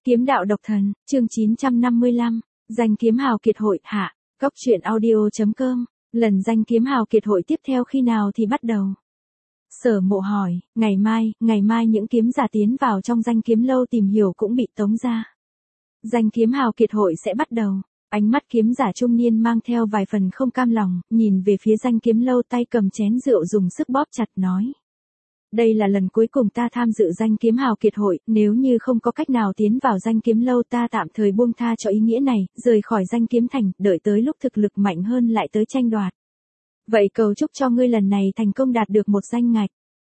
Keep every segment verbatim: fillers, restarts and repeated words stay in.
Kiếm đạo độc thần, chương chín trăm năm mươi lăm, danh kiếm hào kiệt hội, hạ, góc truyện audio.com, lần danh kiếm hào kiệt hội tiếp theo khi nào thì bắt đầu? Sở Mộ hỏi, ngày mai, ngày mai những kiếm giả tiến vào trong danh kiếm lâu tìm hiểu cũng bị tống ra. Danh kiếm hào kiệt hội sẽ bắt đầu. Ánh mắt kiếm giả trung niên mang theo vài phần không cam lòng, nhìn về phía danh kiếm lâu, tay cầm chén rượu dùng sức bóp chặt nói. Đây là lần cuối cùng ta tham dự danh kiếm hào kiệt hội, nếu như không có cách nào tiến vào danh kiếm lâu ta tạm thời buông tha cho ý nghĩa này, rời khỏi danh kiếm thành, đợi tới lúc thực lực mạnh hơn lại tới tranh đoạt. Vậy cầu chúc cho ngươi lần này thành công đạt được một danh ngạch.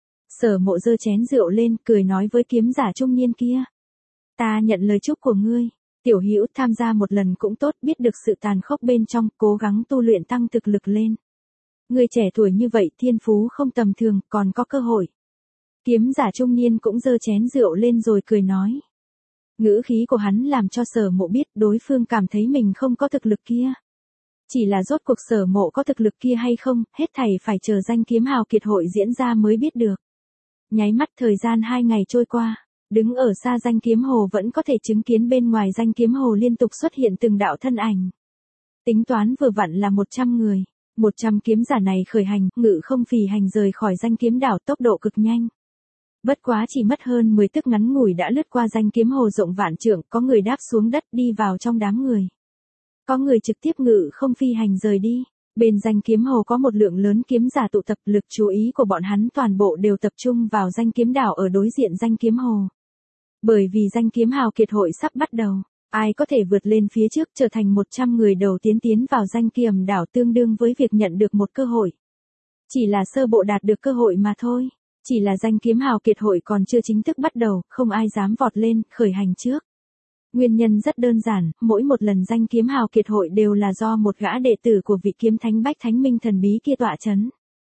Sở Mộ giơ chén rượu lên, cười nói với kiếm giả trung niên kia. Ta nhận lời chúc của ngươi. Tiểu hữu tham gia một lần cũng tốt, biết được sự tàn khốc bên trong, cố gắng tu luyện tăng thực lực lên. Ngươi trẻ tuổi như vậy, thiên phú không tầm thường, còn có cơ hội. Kiếm giả trung niên cũng giơ chén rượu lên rồi cười nói. Ngữ khí của hắn làm cho Sở Mộ biết đối phương cảm thấy mình không có thực lực kia. Chỉ là rốt cuộc Sở Mộ có thực lực kia hay không, hết thảy phải chờ danh kiếm hào kiệt hội diễn ra mới biết được. Nháy mắt thời gian hai ngày trôi qua. Đứng ở xa danh kiếm hồ vẫn có thể chứng kiến bên ngoài danh kiếm hồ liên tục xuất hiện từng đạo thân ảnh. Tính toán vừa vặn là một trăm người. một trăm kiếm giả này khởi hành, ngự không phì hành rời khỏi danh kiếm đảo, tốc độ cực nhanh. Bất quá chỉ mất hơn mười tức ngắn ngủi đã lướt qua danh kiếm hồ rộng vạn trượng, có người đáp xuống đất đi vào trong đám người. Có người trực tiếp ngự không phi hành rời đi. Bên danh kiếm hồ có một lượng lớn kiếm giả tụ tập, lực chú ý của bọn hắn toàn bộ đều tập trung vào danh kiếm đảo ở đối diện danh kiếm hồ. Bởi vì danh kiếm hào kiệt hội sắp bắt đầu, ai có thể vượt lên phía trước trở thành một trăm người đầu tiến tiến vào danh kiếm đảo tương đương với việc nhận được một cơ hội. Chỉ là sơ bộ đạt được cơ hội mà thôi, chỉ là danh kiếm hào kiệt hội còn chưa chính thức bắt đầu, không ai dám vọt lên, khởi hành trước. Nguyên nhân rất đơn giản, mỗi một lần danh kiếm hào kiệt hội đều là do một gã đệ tử của vị kiếm thánh Bách Thánh Minh thần bí kia tọa chấn.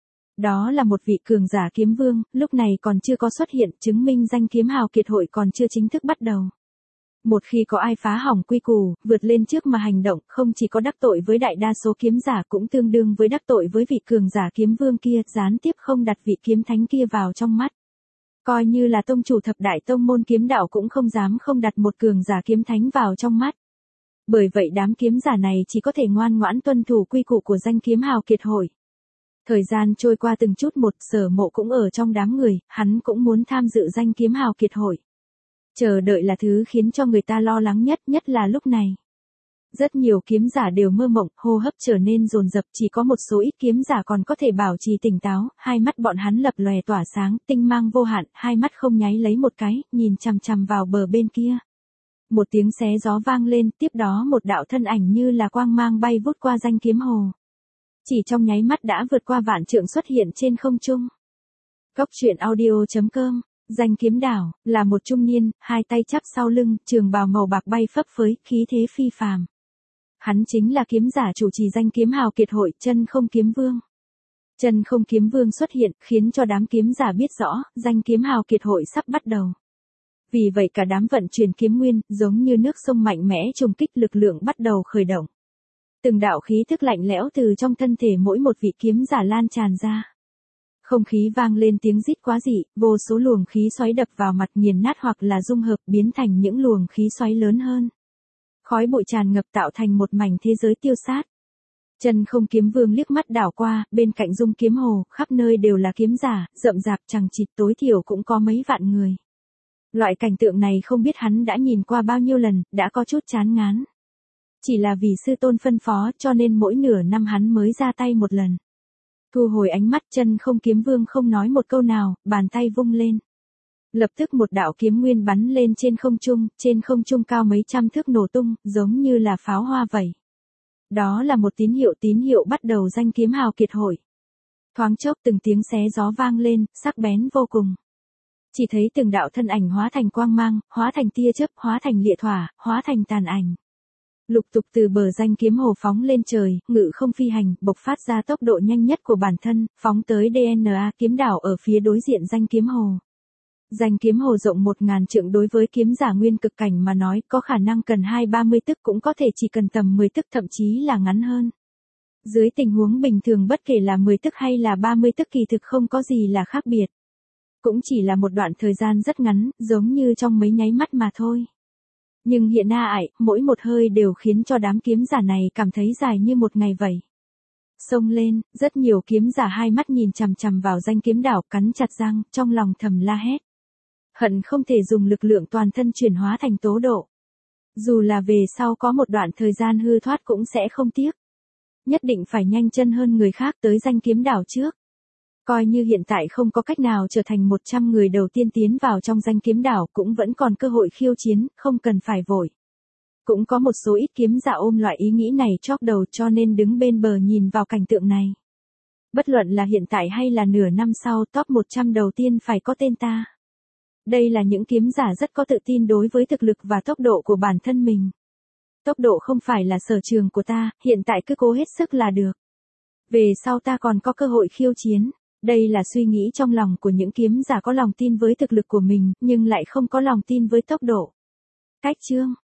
Đó là một vị cường giả kiếm vương, lúc này còn chưa có xuất hiện, chứng minh danh kiếm hào kiệt hội còn chưa chính thức bắt đầu. Một khi có ai phá hỏng quy củ, vượt lên trước mà hành động, không chỉ có đắc tội với đại đa số kiếm giả cũng tương đương với đắc tội với vị cường giả kiếm vương kia, gián tiếp không đặt vị kiếm thánh kia vào trong mắt. Coi như là tông chủ thập đại tông môn kiếm đạo cũng không dám không đặt một cường giả kiếm thánh vào trong mắt. Bởi vậy đám kiếm giả này chỉ có thể ngoan ngoãn tuân thủ quy củ của danh kiếm hào kiệt hội. Thời gian trôi qua từng chút một, Sở Mộ cũng ở trong đám người, hắn cũng muốn tham dự danh kiếm hào kiệt hội. Chờ đợi là thứ khiến cho người ta lo lắng nhất, nhất là lúc này. Rất nhiều kiếm giả đều mơ mộng, hô hấp trở nên dồn dập, chỉ có một số ít kiếm giả còn có thể bảo trì tỉnh táo, hai mắt bọn hắn lập lòe tỏa sáng, tinh mang vô hạn, hai mắt không nháy lấy một cái, nhìn chằm chằm vào bờ bên kia. Một tiếng xé gió vang lên, tiếp đó một đạo thân ảnh như là quang mang bay vút qua danh kiếm hồ. Chỉ trong nháy mắt đã vượt qua vạn trượng xuất hiện trên không trung. Góc truyện audio.com, danh kiếm đảo, là một trung niên, hai tay chắp sau lưng, trường bào màu bạc bay phấp phới, khí thế phi phàm. Hắn chính là kiếm giả chủ trì danh kiếm hào kiệt hội, Chân Không Kiếm Vương. Chân Không Kiếm Vương xuất hiện, khiến cho đám kiếm giả biết rõ, danh kiếm hào kiệt hội sắp bắt đầu. Vì vậy cả đám vận chuyển kiếm nguyên, giống như nước sông mạnh mẽ trùng kích, lực lượng bắt đầu khởi động. Từng đạo khí thức lạnh lẽo từ trong thân thể mỗi một vị kiếm giả lan tràn ra. Không khí vang lên tiếng rít quá dị, vô số luồng khí xoáy đập vào mặt, nghiền nát hoặc là dung hợp biến thành những luồng khí xoáy lớn hơn. Khói bụi tràn ngập tạo thành một mảnh thế giới tiêu sát. Chân Không Kiếm Vương liếc mắt đảo qua, bên cạnh dung kiếm hồ, khắp nơi đều là kiếm giả, rậm rạp chằng chịt, tối thiểu cũng có mấy vạn người. Loại cảnh tượng này không biết hắn đã nhìn qua bao nhiêu lần, đã có chút chán ngán. Chỉ là vì sư tôn phân phó cho nên mỗi nửa năm hắn mới ra tay một lần. Thu hồi ánh mắt, Chân Không Kiếm Vương không nói một câu nào, bàn tay vung lên. Lập tức một đạo kiếm nguyên bắn lên trên không trung, trên không trung cao mấy trăm thước nổ tung, giống như là pháo hoa vậy. Đó là một tín hiệu tín hiệu bắt đầu danh kiếm hào kiệt hội. Thoáng chốc từng tiếng xé gió vang lên, sắc bén vô cùng. Chỉ thấy từng đạo thân ảnh hóa thành quang mang, hóa thành tia chớp, hóa thành liệt hỏa, hóa thành tàn ảnh. Lục tục từ bờ danh kiếm hồ phóng lên trời, ngự không phi hành, bộc phát ra tốc độ nhanh nhất của bản thân, phóng tới đê en a kiếm đảo ở phía đối diện danh kiếm hồ. Danh kiếm hồ rộng một ngàn trượng, đối với kiếm giả nguyên cực cảnh mà nói, có khả năng cần hai ba mươi tức, cũng có thể chỉ cần tầm mười tức, thậm chí là ngắn hơn. Dưới tình huống bình thường bất kể là mười tức hay là ba mươi tức kỳ thực không có gì là khác biệt. Cũng chỉ là một đoạn thời gian rất ngắn, giống như trong mấy nháy mắt mà thôi. Nhưng hiện a ải, mỗi một hơi đều khiến cho đám kiếm giả này cảm thấy dài như một ngày vậy. Xông lên, rất nhiều kiếm giả hai mắt nhìn chằm chằm vào danh kiếm đảo, cắn chặt răng, trong lòng thầm la hét. Hận không thể dùng lực lượng toàn thân chuyển hóa thành tố độ. Dù là về sau có một đoạn thời gian hư thoát cũng sẽ không tiếc. Nhất định phải nhanh chân hơn người khác tới danh kiếm đảo trước. Coi như hiện tại không có cách nào trở thành một trăm người đầu tiên tiến vào trong danh kiếm đảo cũng vẫn còn cơ hội khiêu chiến, không cần phải vội. Cũng có một số ít kiếm giả ôm loại ý nghĩ này chóp đầu cho nên đứng bên bờ nhìn vào cảnh tượng này. Bất luận là hiện tại hay là nửa năm sau, top một trăm đầu tiên phải có tên ta. Đây là những kiếm giả rất có tự tin đối với thực lực và tốc độ của bản thân mình. Tốc độ không phải là sở trường của ta, hiện tại cứ cố hết sức là được. Về sau ta còn có cơ hội khiêu chiến. Đây là suy nghĩ trong lòng của những kiếm giả có lòng tin với thực lực của mình, nhưng lại không có lòng tin với tốc độ. Cách chương